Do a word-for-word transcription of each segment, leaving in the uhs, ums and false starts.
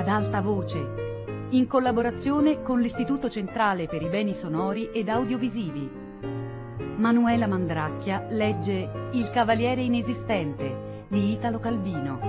alta voce, in collaborazione con l'Istituto Centrale per i Beni Sonori ed Audiovisivi. Manuela Mandracchia legge Il Cavaliere Inesistente di Italo Calvino.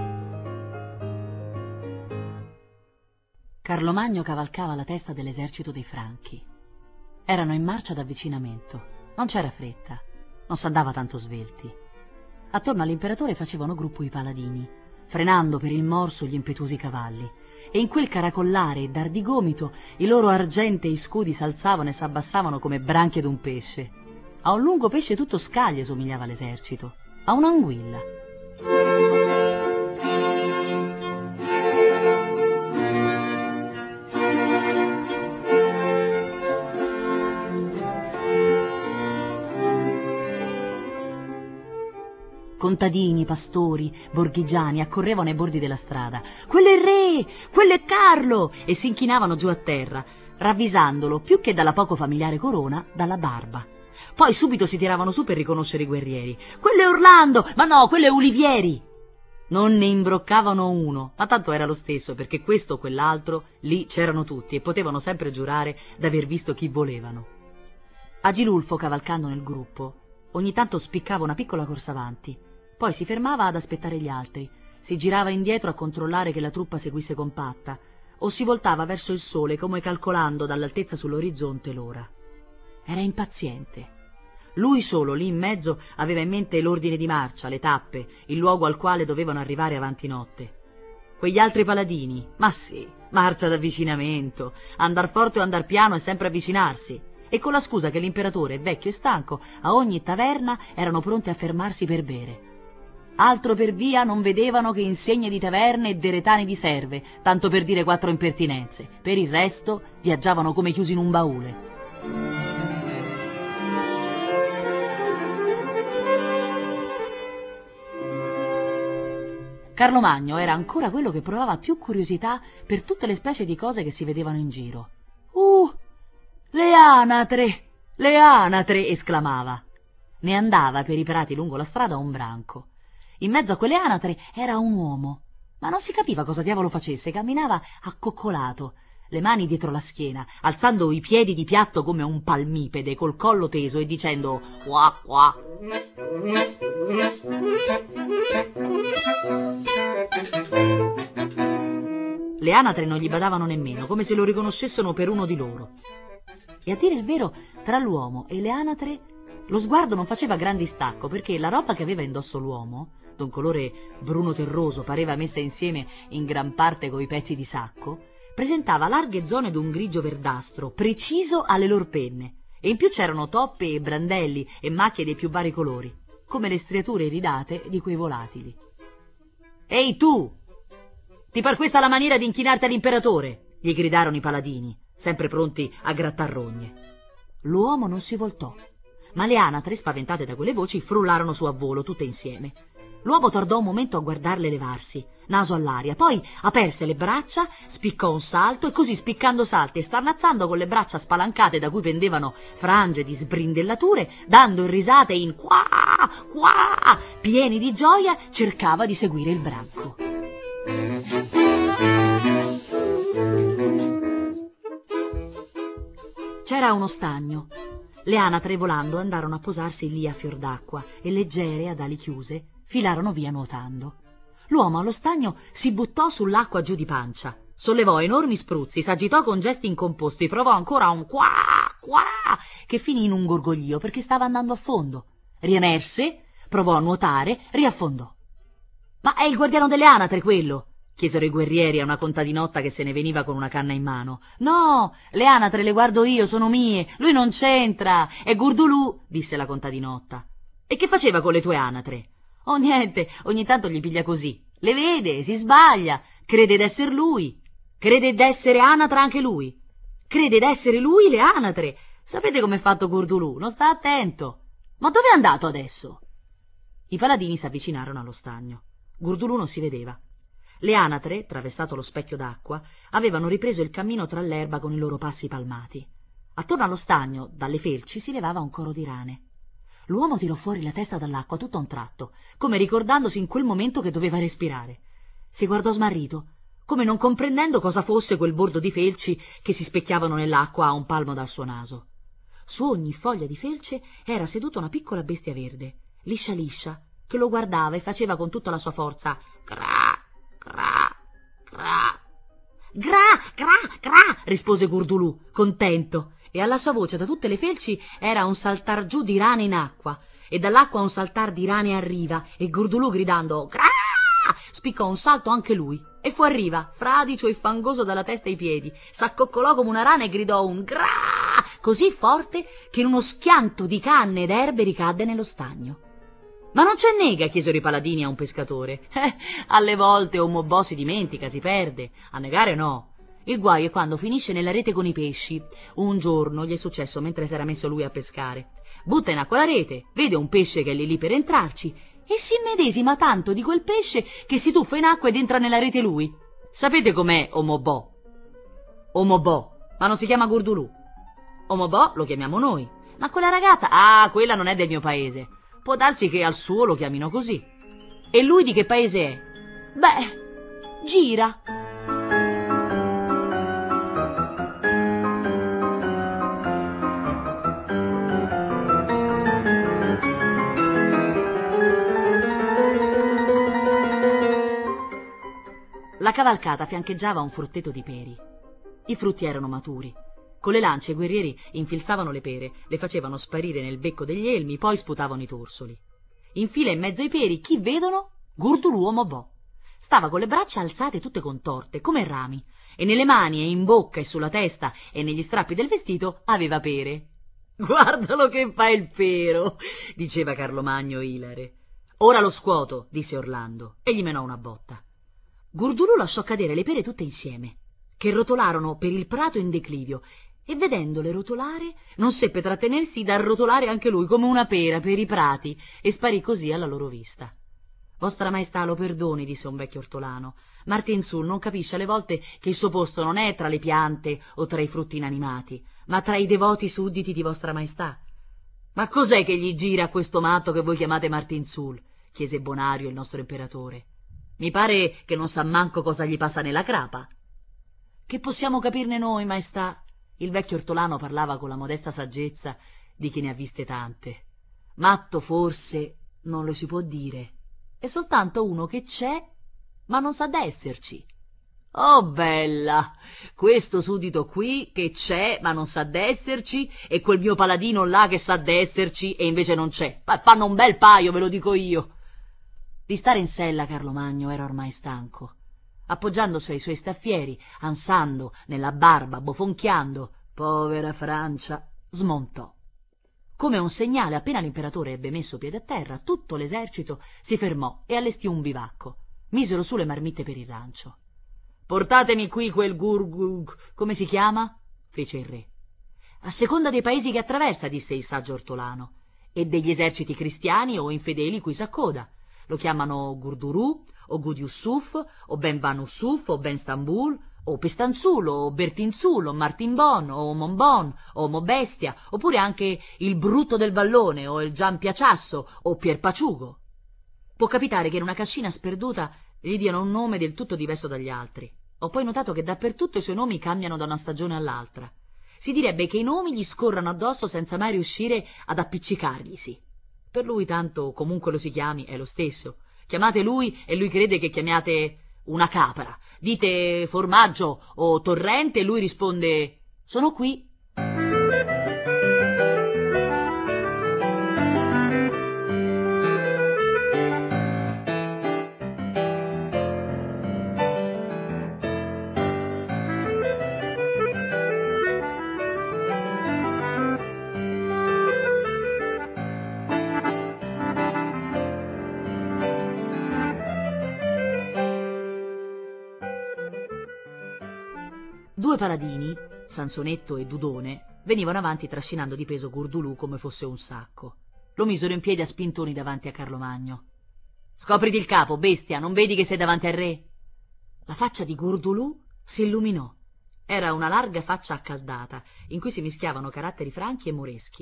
Carlo Magno cavalcava la testa dell'esercito dei Franchi. Erano in marcia d'avvicinamento. Non c'era fretta, non s'andava tanto svelti. Attorno all'imperatore facevano gruppo i paladini, frenando per il morso gli impetuosi cavalli, e in quel caracollare e dar di gomito i loro argentei scudi s'alzavano e s'abbassavano come branchie d'un pesce. A un lungo pesce tutto scaglie somigliava l'esercito, a un'anguilla. Contadini, pastori, borghigiani accorrevano ai bordi della strada. «Quello è il re! Quello è Carlo!» e si inchinavano giù a terra, ravvisandolo più che dalla poco familiare corona, dalla barba. Poi subito si tiravano su per riconoscere i guerrieri. «Quello è Orlando! Ma no, quello è Ulivieri!» Non ne imbroccavano uno, ma tanto era lo stesso, perché questo o quell'altro, lì c'erano tutti e potevano sempre giurare d'aver visto chi volevano. Agilulfo, cavalcando nel gruppo, ogni tanto spiccava una piccola corsa avanti. Poi si fermava ad aspettare gli altri, si girava indietro a controllare che la truppa seguisse compatta, o si voltava verso il sole come calcolando dall'altezza sull'orizzonte l'ora. Era impaziente. Lui solo, lì in mezzo, aveva in mente l'ordine di marcia, le tappe, il luogo al quale dovevano arrivare avanti notte. Quegli altri paladini, ma sì, marcia d'avvicinamento, andar forte o andar piano è sempre avvicinarsi, e con la scusa che l'imperatore è vecchio e stanco, a ogni taverna erano pronti a fermarsi per bere. Altro per via non vedevano che insegne di taverne e deretani di serve, tanto per dire quattro impertinenze. Per il resto viaggiavano come chiusi in un baule. Carlo Magno era ancora quello che provava più curiosità per tutte le specie di cose che si vedevano in giro. «Uh, le anatre! Le anatre!» esclamava. Ne andava per i prati lungo la strada un branco. In mezzo a quelle anatre era un uomo, ma non si capiva cosa diavolo facesse, camminava accoccolato, le mani dietro la schiena, alzando i piedi di piatto come un palmipede, col collo teso e dicendo «Qua, qua». Le anatre non gli badavano nemmeno, come se lo riconoscessero per uno di loro. E a dire il vero, tra l'uomo e le anatre lo sguardo non faceva gran distacco, perché la roba che aveva indosso l'uomo, d'un colore bruno terroso, pareva messa insieme in gran parte coi pezzi di sacco, presentava larghe zone d'un grigio verdastro, preciso alle loro penne, e in più c'erano toppe e brandelli e macchie dei più vari colori, come le striature iridate di quei volatili. «Ehi tu! Ti par questa la maniera di inchinarti all'imperatore?» gli gridarono i paladini, sempre pronti a grattar rogne. L'uomo non si voltò, ma le anatre, spaventate da quelle voci, frullarono su a volo, tutte insieme. L'uomo tardò un momento a guardarle levarsi, naso all'aria, poi aperse le braccia, spiccò un salto e così, spiccando salti e starnazzando con le braccia spalancate da cui pendevano frange di sbrindellature, dando risate in qua, qua, pieni di gioia, cercava di seguire il branco. C'era uno stagno. Le anatre, volando, andarono a posarsi lì a fior d'acqua e, leggere, ad ali chiuse, filarono via nuotando. L'uomo allo stagno si buttò sull'acqua giù di pancia, sollevò enormi spruzzi, s'agitò con gesti incomposti, provò ancora un qua, qua, che finì in un gorgoglio perché stava andando a fondo. Riemerse, provò a nuotare, riaffondò. «Ma è il guardiano delle anatre quello?» chiesero i guerrieri a una contadinotta che se ne veniva con una canna in mano. «No, le anatre le guardo io, sono mie, lui non c'entra, è Gurdulù», disse la contadinotta. «E che faceva con le tue anatre?» «Oh, niente, ogni tanto gli piglia così. Le vede, si sbaglia, crede d'esser lui, crede d'essere anatra anche lui, crede d'essere lui le anatre. Sapete com'è fatto Gurdulù? Non sta attento. Ma dove è andato adesso?» I paladini s'avvicinarono allo stagno. Gurdulù non si vedeva. Le anatre, traversato lo specchio d'acqua, avevano ripreso il cammino tra l'erba con i loro passi palmati. Attorno allo stagno, dalle felci, si levava un coro di rane. L'uomo tirò fuori la testa dall'acqua tutto a un tratto, come ricordandosi in quel momento che doveva respirare. Si guardò smarrito, come non comprendendo cosa fosse quel bordo di felci che si specchiavano nell'acqua a un palmo dal suo naso. Su ogni foglia di felce era seduta una piccola bestia verde, liscia liscia, che lo guardava e faceva con tutta la sua forza «Cra, cra, cra». «Gra, gra, gra», rispose Gurdulù, contento, e alla sua voce da tutte le felci era un saltar giù di rane in acqua, e dall'acqua un saltar di rane a riva, e Gurdulù gridando «Gra!» spiccò un salto anche lui, e fu a riva, fradicio e fangoso dalla testa ai piedi, s'accoccolò come una rana e gridò un «Gra!» così forte che in uno schianto di canne ed erbe ricadde nello stagno. «Ma non c'è nega», chiesero i paladini a un pescatore. Eh, alle volte un mobbò si dimentica, si perde, a negare no. Il guaio è quando finisce nella rete con i pesci. Un giorno gli è successo mentre s'era messo lui a pescare. Butta in acqua la rete, vede un pesce che è lì lì per entrarci e si immedesima tanto di quel pesce che si tuffa in acqua ed entra nella rete lui. Sapete com'è Omobò? Omobò, ma non si chiama Gurdulù. Omobò lo chiamiamo noi, ma quella ragazza, ah, quella non è del mio paese. Può darsi che al suo lo chiamino così. E lui di che paese è? Beh, Gira. La cavalcata fiancheggiava un frutteto di peri. I frutti erano maturi. Con le lance i guerrieri infilzavano le pere, le facevano sparire nel becco degli elmi, poi sputavano i torsoli. In fila in mezzo ai peri, chi vedono? Gurdulù Omobò. Stava con le braccia alzate tutte contorte, come rami, e nelle mani e in bocca e sulla testa e negli strappi del vestito aveva pere. «Guardalo che fa il pero», diceva Carlomagno ilare. «Ora lo scuoto», disse Orlando, e gli menò una botta. Gurdulù lasciò cadere le pere tutte insieme, che rotolarono per il prato in declivio, e vedendole rotolare non seppe trattenersi dal rotolare anche lui come una pera per i prati, e sparì così alla loro vista. «Vostra Maestà lo perdoni», disse un vecchio ortolano, «Martinsul non capisce alle volte che il suo posto non è tra le piante o tra i frutti inanimati, ma tra i devoti sudditi di Vostra Maestà». «Ma cos'è che gli gira a questo matto che voi chiamate Martinsul?» chiese Bonario, il nostro imperatore. «Mi pare che non sa manco cosa gli passa nella crapa». «Che possiamo capirne noi, Maestà?» Il vecchio ortolano parlava con la modesta saggezza di chi ne ha viste tante. «Matto forse non lo si può dire. È soltanto uno che c'è, ma non sa d'esserci». «Oh, bella! Questo suddito qui che c'è, ma non sa d'esserci, e quel mio paladino là che sa d'esserci e invece non c'è. Ma fanno un bel paio, ve lo dico io». Di stare in sella Carlomagno era ormai stanco. Appoggiandosi ai suoi staffieri, ansando, nella barba, bofonchiando, «Povera Francia», smontò. Come un segnale, appena l'imperatore ebbe messo piede a terra, tutto l'esercito si fermò e allestì un bivacco. Misero su le marmitte per il rancio. «Portatemi qui quel gurgug, come si chiama?» fece il re. «A seconda dei paesi che attraversa», disse il saggio ortolano, «e degli eserciti cristiani o infedeli cui s'accoda. Lo chiamano Gurdurù, o Gudiussuf, o Ben Vanussuf, o Ben Stambul, o Pestanzulo, o Bertinzulo, o Martinbon, o Monbon, o Mobestia, oppure anche il Brutto del Vallone, o il Giampiaciasso, o Pierpaciugo. Può capitare che in una cascina sperduta gli diano un nome del tutto diverso dagli altri. Ho poi notato che dappertutto i suoi nomi cambiano da una stagione all'altra. Si direbbe che i nomi gli scorrano addosso senza mai riuscire ad appiccicarglisi. Per lui tanto, comunque lo si chiami, è lo stesso. Chiamate lui e lui crede che chiamiate una capra. Dite formaggio o torrente e lui risponde «Sono qui». Due paladini, Sansonetto e Dudone, venivano avanti trascinando di peso Gurdulù come fosse un sacco. Lo misero in piedi a spintoni davanti a Carlomagno. «Scopriti il capo, bestia, non vedi che sei davanti al re?» La faccia di Gurdulù si illuminò. Era una larga faccia accaldata, in cui si mischiavano caratteri franchi e moreschi.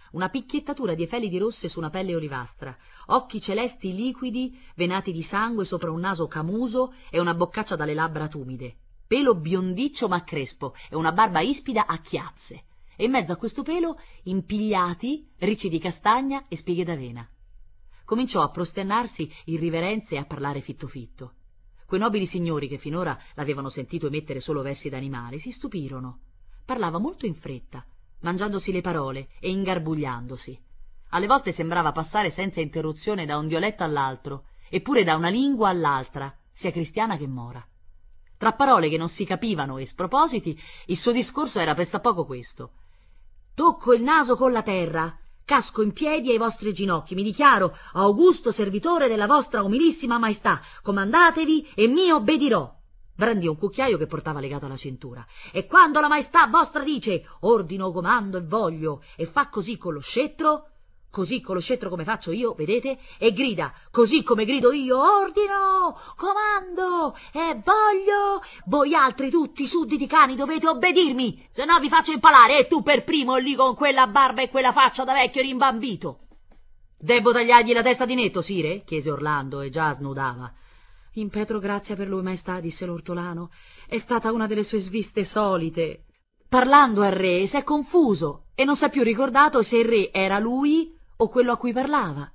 una picchiettatura di efeli rosse su una pelle olivastra, occhi celesti liquidi venati di sangue sopra un naso camuso e una boccaccia dalle labbra tumide, pelo biondiccio ma crespo e una barba ispida a chiazze, e in mezzo a questo pelo impigliati ricci di castagna e spighe d'avena. Cominciò a prosternarsi in riverenze e a parlare fitto fitto. Quei nobili signori che finora l'avevano sentito emettere solo versi d'animale si stupirono. Parlava molto in fretta, mangiandosi le parole e ingarbugliandosi. Alle volte sembrava passare senza interruzione da un dialetto all'altro, eppure da una lingua all'altra, sia cristiana che mora. Tra parole che non si capivano e spropositi, il suo discorso era pressappoco questo: «Tocco il naso con la terra, casco in piedi ai vostri ginocchi, mi dichiaro augusto servitore della vostra umilissima maestà, comandatevi e mi obbedirò». Brandì un cucchiaio che portava legato alla cintura. «E quando la maestà vostra dice ordino, comando e voglio, e fa così con lo scettro, così con lo scettro come faccio io, vedete, e grida così come grido io, ordino, comando e voglio, voi altri tutti sudditi cani dovete obbedirmi, se no vi faccio impalare, e tu per primo lì con quella barba e quella faccia da vecchio rimbambito». «Debbo tagliargli la testa di netto, sire?» chiese Orlando, e già snudava. «Impetro grazia per lui, maestà», disse l'ortolano, «è stata una delle sue sviste solite». Parlando al re s'è confuso e non s'è più ricordato se il re era lui o quello a cui parlava.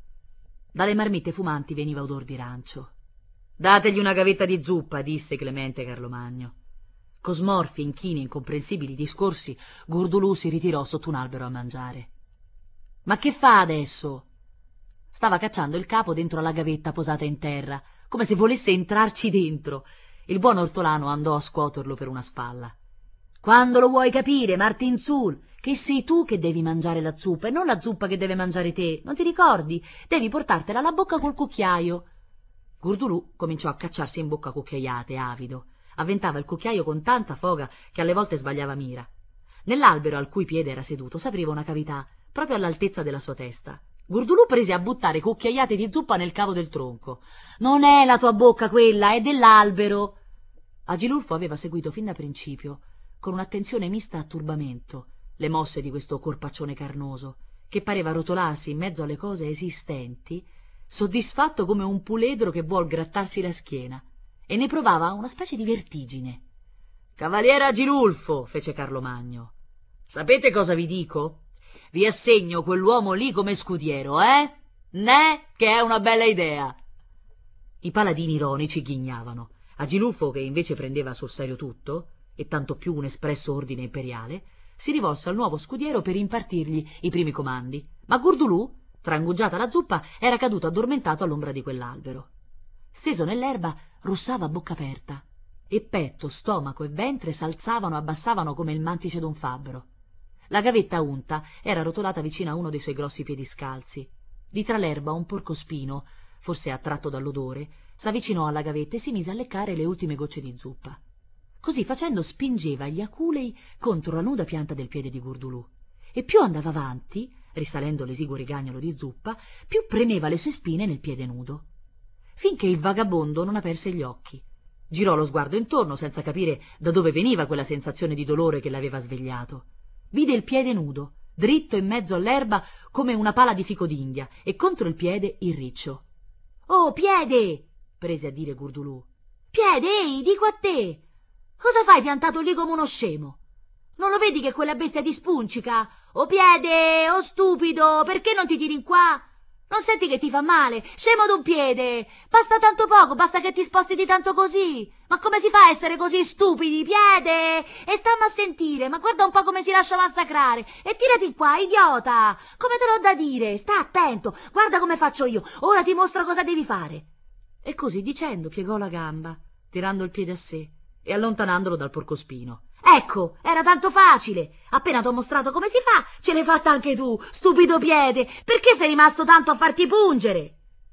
Dalle marmitte fumanti veniva odor di rancio. «Dategli una gavetta di zuppa», disse Clemente Carlomagno. Con smorfi, inchini, incomprensibili discorsi, Gurdulù si ritirò sotto un albero a mangiare. «Ma che fa adesso?» Stava cacciando il capo dentro la gavetta posata in terra, come se volesse entrarci dentro. Il buon ortolano andò a scuoterlo per una spalla. «Quando lo vuoi capire, Martinsul, che sei tu che devi mangiare la zuppa e non la zuppa che deve mangiare te, non ti ricordi? Devi portartela alla bocca col cucchiaio». Gurdulù cominciò a cacciarsi in bocca cucchiaiate, avido. Avventava il cucchiaio con tanta foga che alle volte sbagliava mira. Nell'albero al cui piede era seduto s'apriva una cavità, proprio all'altezza della sua testa. Gurdulù prese a buttare cucchiaiate di zuppa nel cavo del tronco. «Non è la tua bocca quella, è dell'albero». Agilulfo aveva seguito fin da principio, con un'attenzione mista a turbamento, le mosse di questo corpaccione carnoso, che pareva rotolarsi in mezzo alle cose esistenti, soddisfatto come un puledro che vuol grattarsi la schiena, e ne provava una specie di vertigine. «Cavaliere Agilulfo», fece Carlomagno, «sapete cosa vi dico? Vi assegno quell'uomo lì come scudiero, eh? Né che è una bella idea». I paladini ironici ghignavano. Agilulfo, che invece prendeva sul serio tutto, e tanto più un espresso ordine imperiale, si rivolse al nuovo scudiero per impartirgli i primi comandi, ma Gurdulù, trangugiata la zuppa, era caduto addormentato all'ombra di quell'albero. Steso nell'erba, russava a bocca aperta, e petto, stomaco e ventre s'alzavano e abbassavano come il mantice d'un fabbro. La gavetta unta era rotolata vicino a uno dei suoi grossi piedi scalzi. Di tra l'erba un porcospino, forse attratto dall'odore, s'avvicinò alla gavetta e si mise a leccare le ultime gocce di zuppa. Così facendo spingeva gli aculei contro la nuda pianta del piede di Gurdulù, e più andava avanti, risalendo l'esiguo rigagnolo di zuppa, più premeva le sue spine nel piede nudo, finché il vagabondo non aperse gli occhi. Girò lo sguardo intorno senza capire da dove veniva quella sensazione di dolore che l'aveva svegliato. Vide il piede nudo, dritto in mezzo all'erba come una pala di fico d'India, e contro il piede il riccio. «Oh, piede!» prese a dire Gurdulù. «Piede, ehi, dico a te! Cosa fai piantato lì come uno scemo? Non lo vedi che quella bestia ti spuncica? Oh piede, oh stupido, perché non ti tiri in qua? Non senti che ti fa male? Scemo d'un piede! Basta tanto poco, basta che ti sposti di tanto così! Ma come si fa a essere così stupidi, piede? E stammi a sentire, ma guarda un po' come si lascia massacrare! E tirati qua, idiota! Come te l'ho da dire? Sta attento, guarda come faccio io, ora ti mostro cosa devi fare!» E così dicendo piegò la gamba, tirando il piede a sé e allontanandolo dal porcospino. «Ecco, era tanto facile! Appena t'ho mostrato come si fa, ce l'hai fatta anche tu, stupido piede! Perché sei rimasto tanto a farti pungere?»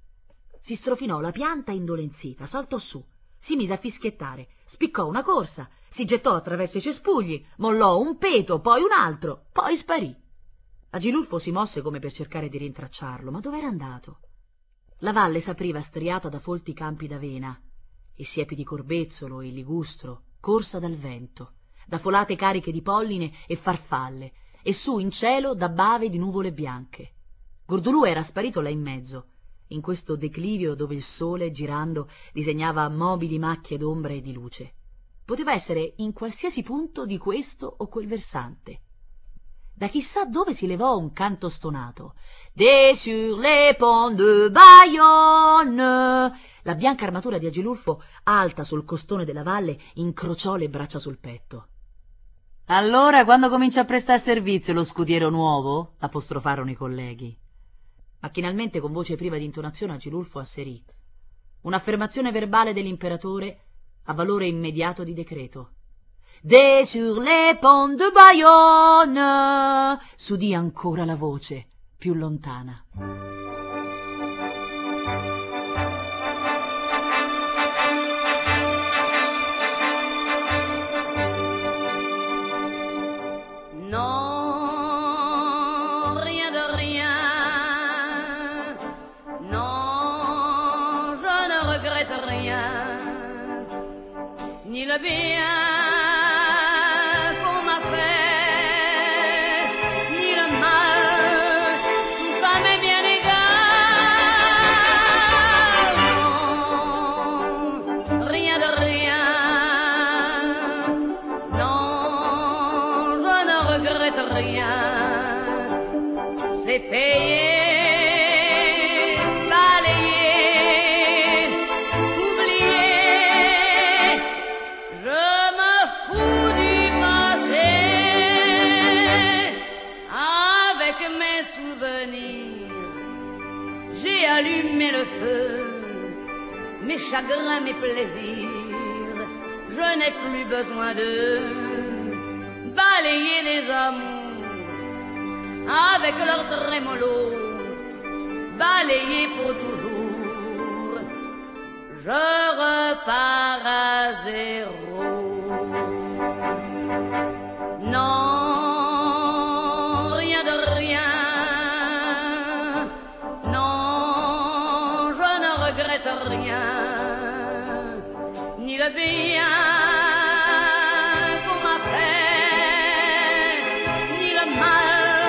Si strofinò la pianta indolenzita, saltò su, si mise a fischiettare, spiccò una corsa, si gettò attraverso i cespugli, mollò un peto, poi un altro, poi sparì. Agilulfo si mosse come per cercare di rintracciarlo, ma dov'era andato? La valle s'apriva striata da folti campi d'avena, e siepi di corbezzolo e ligustro, corsa dal vento, da folate cariche di polline e farfalle, e su in cielo da bave di nuvole bianche. Gordulù era sparito là in mezzo, in questo declivio dove il sole, girando, disegnava mobili macchie d'ombra e di luce. Poteva essere in qualsiasi punto di questo o quel versante. Da chissà dove si levò un canto stonato. Des sur les ponts de Bayonne. La bianca armatura di Agilulfo, alta sul costone della valle, incrociò le braccia sul petto. Allora, quando comincia a prestare servizio lo scudiero nuovo? Apostrofarono i colleghi. Macchinalmente, con voce priva di intonazione, Agilulfo asserì: un'affermazione verbale dell'imperatore a valore immediato di decreto. Des sur les ponts de Bayonne, s'udì ancora la voce, più lontana. Non, rien de rien, non, je ne regrette rien, ni le bien payer, balayer, oublier, je me fous du passé, avec mes souvenirs, j'ai allumé le feu, mes chagrins, mes plaisirs, je n'ai plus besoin de balayer les amours avec leur trémolo, balayé pour toujours, je repars à zéro. Non, rien de rien, non, je ne regrette rien, ni le bien qu'on m'a fait, ni le mal.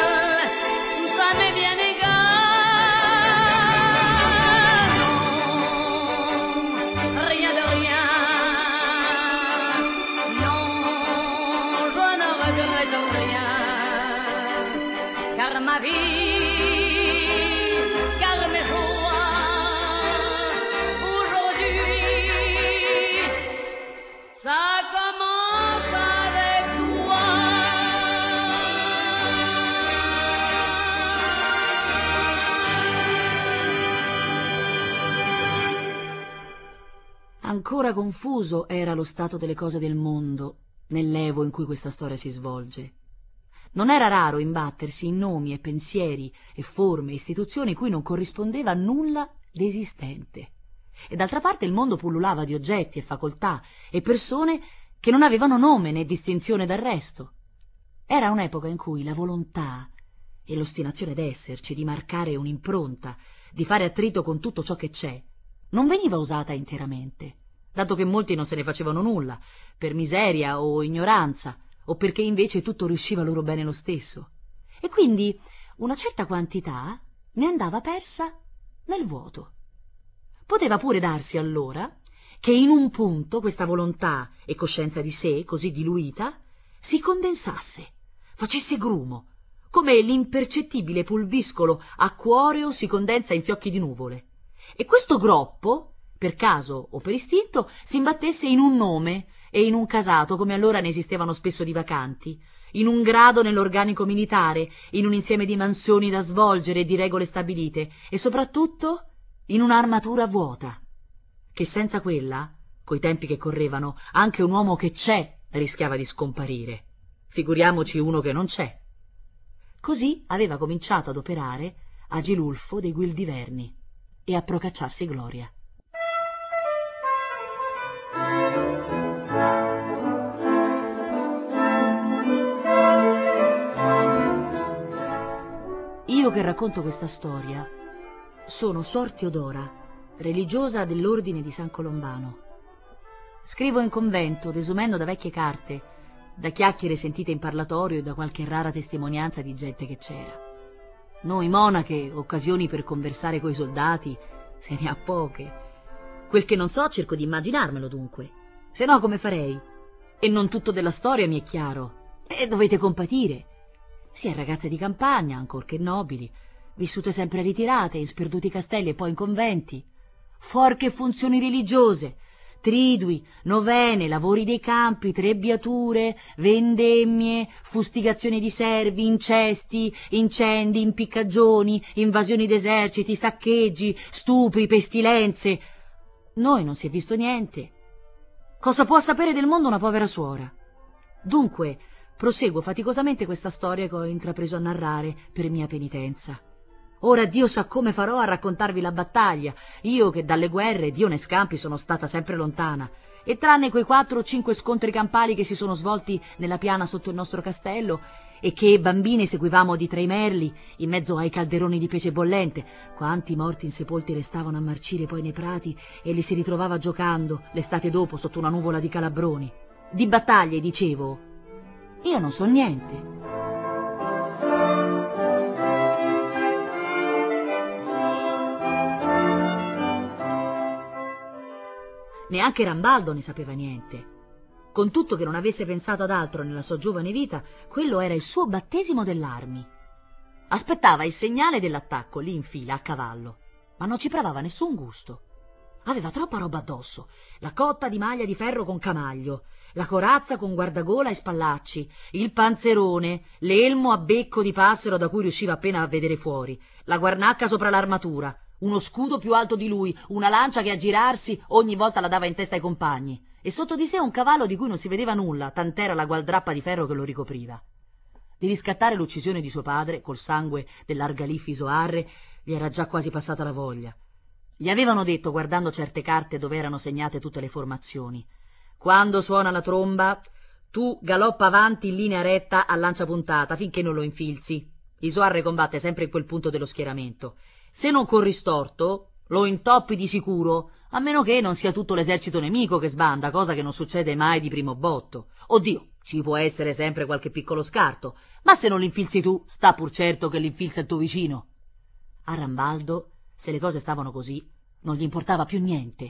Ma vie, car mes joies, aujourd'hui, ça commence avec toi. Ancora confuso era lo stato delle cose del mondo nell'evo in cui questa storia si svolge. Non era raro imbattersi in nomi e pensieri e forme e istituzioni cui non corrispondeva nulla d'esistente. E d'altra parte il mondo pullulava di oggetti e facoltà e persone che non avevano nome né distinzione dal resto. Era un'epoca in cui la volontà e l'ostinazione d'esserci, di marcare un'impronta, di fare attrito con tutto ciò che c'è, non veniva usata interamente, dato che molti non se ne facevano nulla, per miseria o ignoranza, o perché invece tutto riusciva loro bene lo stesso, e quindi una certa quantità ne andava persa nel vuoto. Poteva pure darsi allora che in un punto questa volontà e coscienza di sé, così diluita, si condensasse, facesse grumo, come l'impercettibile pulviscolo acquoreo si condensa in fiocchi di nuvole, e questo groppo, per caso o per istinto, si imbattesse in un nome e in un casato, come allora ne esistevano spesso di vacanti, in un grado nell'organico militare, in un insieme di mansioni da svolgere e di regole stabilite, e soprattutto in un'armatura vuota, che senza quella, coi tempi che correvano, anche un uomo che c'è rischiava di scomparire. Figuriamoci uno che non c'è. Così aveva cominciato ad operare Agilulfo dei Guildiverni e a procacciarsi gloria. Io che racconto questa storia sono Suor Teodora, religiosa dell'ordine di San Colombano. Scrivo in convento, desumendo da vecchie carte, da chiacchiere sentite in parlatorio e da qualche rara testimonianza di gente che c'era. Noi monache, occasioni per conversare coi soldati, se ne ha poche. Quel che non so cerco di immaginarmelo dunque, se no come farei? E non tutto della storia mi è chiaro, e dovete compatire. Si è ragazze di campagna, ancorché nobili, vissute sempre ritirate, in sperduti castelli e poi in conventi, fuor che funzioni religiose, tridui, novene, lavori dei campi, trebbiature, vendemmie, fustigazioni di servi, incesti, incendi, impiccagioni, invasioni d'eserciti, saccheggi, stupri, pestilenze. Noi non si è visto niente. Cosa può sapere del mondo una povera suora? Dunque, proseguo faticosamente questa storia che ho intrapreso a narrare per mia penitenza. Ora Dio sa come farò a raccontarvi la battaglia, io che dalle guerre, Dio ne scampi, sono stata sempre lontana, e tranne quei quattro o cinque scontri campali che si sono svolti nella piana sotto il nostro castello, e che bambine seguivamo di tra i merli, in mezzo ai calderoni di pece bollente, quanti morti insepolti restavano a marcire poi nei prati e li si ritrovava giocando l'estate dopo sotto una nuvola di calabroni. Di battaglie, dicevo, io non so niente. Neanche Rambaldo ne sapeva niente. Con tutto che non avesse pensato ad altro nella sua giovane vita, quello era il suo battesimo dell'armi. Aspettava il segnale dell'attacco lì in fila a cavallo, ma non ci provava nessun gusto. Aveva troppa roba addosso: la cotta di maglia di ferro con camaglio, la corazza con guardagola e spallacci, il panzerone, l'elmo a becco di passero da cui riusciva appena a vedere fuori, la guarnacca sopra l'armatura, uno scudo più alto di lui, una lancia che a girarsi ogni volta la dava in testa ai compagni, e sotto di sé un cavallo di cui non si vedeva nulla, tant'era la gualdrappa di ferro che lo ricopriva. Di riscattare l'uccisione di suo padre, col sangue dell'Argalif Isoarre, gli era già quasi passata la voglia. Gli avevano detto, guardando certe carte dove erano segnate tutte le formazioni: quando suona la tromba, tu galoppa avanti in linea retta a lancia puntata finché non lo infilzi. Isoarre combatte sempre in quel punto dello schieramento. Se non corri storto, lo intoppi di sicuro, a meno che non sia tutto l'esercito nemico che sbanda, cosa che non succede mai di primo botto. Oddio, ci può essere sempre qualche piccolo scarto, ma se non l'infilzi tu, sta pur certo che l'infilza il tuo vicino. A Rambaldo, se le cose stavano così, non gli importava più niente.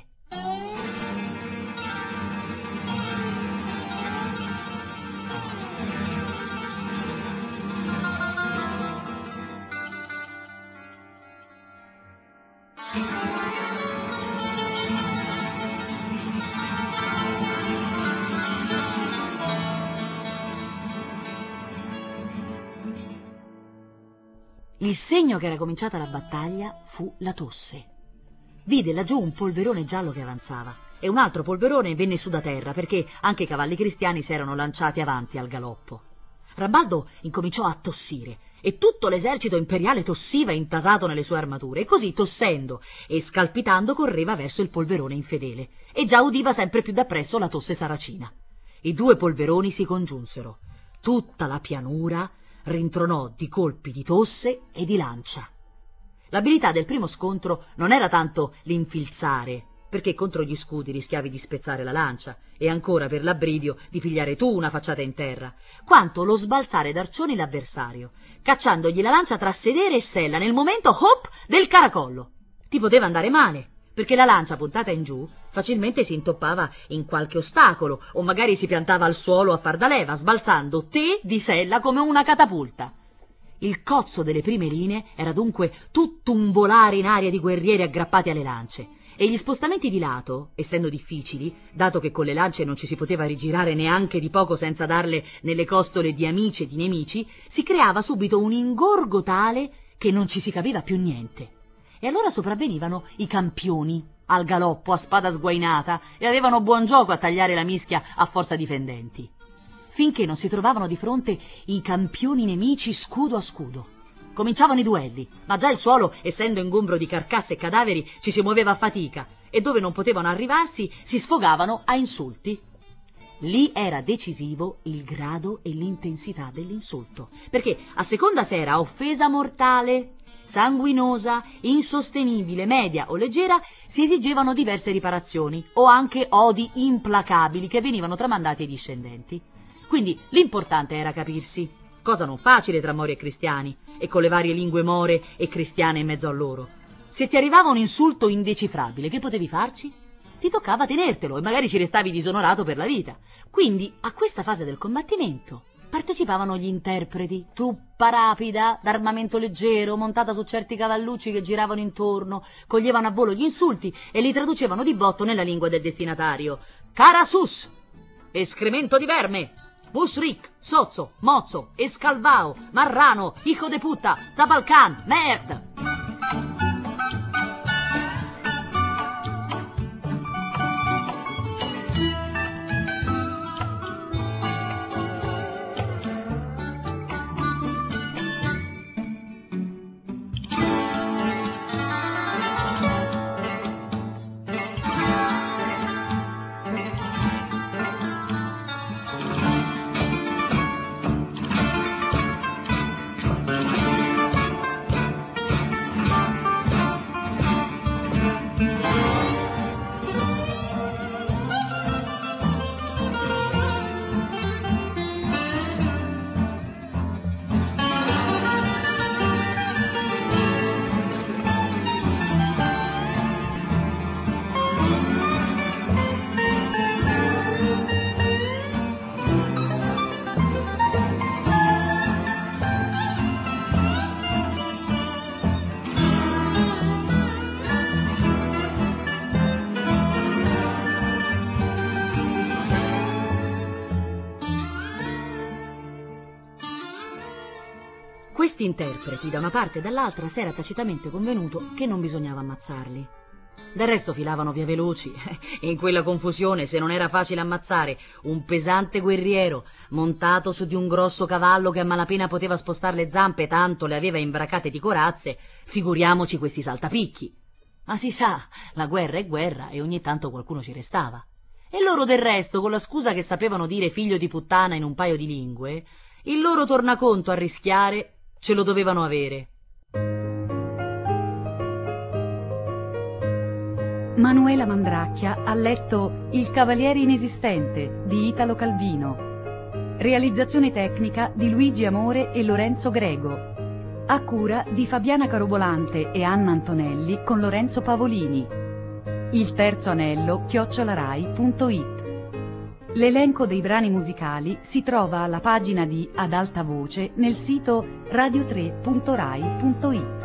Il segno che era cominciata la battaglia fu la tosse. Vide laggiù un polverone giallo che avanzava e un altro polverone venne su da terra perché anche i cavalli cristiani si erano lanciati avanti al galoppo. Rambaldo incominciò a tossire e tutto l'esercito imperiale tossiva intasato nelle sue armature, e così, tossendo e scalpitando, correva verso il polverone infedele e già udiva sempre più dappresso la tosse saracina. I due polveroni si congiunsero. Tutta la pianura rintronò di colpi di tosse e di lancia. L'abilità del primo scontro non era tanto l'infilzare, perché contro gli scudi rischiavi di spezzare la lancia e ancora per l'abbridio di pigliare tu una facciata in terra, quanto lo sbalzare d'arcioni l'avversario, cacciandogli la lancia tra sedere e sella nel momento, hop, del caracollo. Ti poteva andare male, perché la lancia puntata in giù facilmente si intoppava in qualche ostacolo o magari si piantava al suolo a far da leva, sbalzando te di sella come una catapulta. Il cozzo delle prime linee era dunque tutto un volare in aria di guerrieri aggrappati alle lance, e gli spostamenti di lato, essendo difficili, dato che con le lance non ci si poteva rigirare neanche di poco senza darle nelle costole di amici e di nemici, si creava subito un ingorgo tale che non ci si capiva più niente. E allora sopravvenivano i campioni, al galoppo, a spada sguainata, e avevano buon gioco a tagliare la mischia a forza di fendenti, finché non si trovavano di fronte i campioni nemici scudo a scudo. Cominciavano i duelli, ma già il suolo, essendo ingombro di carcasse e cadaveri, ci si muoveva a fatica, e dove non potevano arrivarsi si sfogavano a insulti. Lì era decisivo il grado e l'intensità dell'insulto, perché a seconda se era offesa mortale, sanguinosa, insostenibile, media o leggera, si esigevano diverse riparazioni o anche odi implacabili che venivano tramandati ai discendenti. Quindi l'importante era capirsi, cosa non facile tra mori e cristiani, e con le varie lingue more e cristiane in mezzo a loro. Se ti arrivava un insulto indecifrabile, che potevi farci? Ti toccava tenertelo e magari ci restavi disonorato per la vita. Quindi a questa fase del combattimento partecipavano gli interpreti, truppa rapida, d'armamento leggero, montata su certi cavallucci che giravano intorno, coglievano a volo gli insulti e li traducevano di botto nella lingua del destinatario. Carasus! Escremento di verme! Busric, Sozzo, Mozzo, Escalvao, Marrano, Hijo de puta, Zapalcan, Merd! Questi interpreti, da una parte e dall'altra, si era tacitamente convenuto che non bisognava ammazzarli. Del resto filavano via veloci, e in quella confusione, se non era facile ammazzare un pesante guerriero montato su di un grosso cavallo che a malapena poteva spostare le zampe, tanto le aveva imbracate di corazze, figuriamoci questi saltapicchi. Ma si sa, la guerra è guerra e ogni tanto qualcuno ci restava. E loro del resto, con la scusa che sapevano dire figlio di puttana in un paio di lingue, il loro tornaconto a rischiare ce lo dovevano avere. Manuela Mandracchia ha letto Il Cavaliere Inesistente di Italo Calvino. Realizzazione tecnica di Luigi Amore e Lorenzo Grego. A cura di Fabiana Carobolante e Anna Antonelli con Lorenzo Pavolini. Il terzo anello chiocciolarai punto it. L'elenco dei brani musicali si trova alla pagina di Ad alta voce nel sito radio tre punto rai punto it.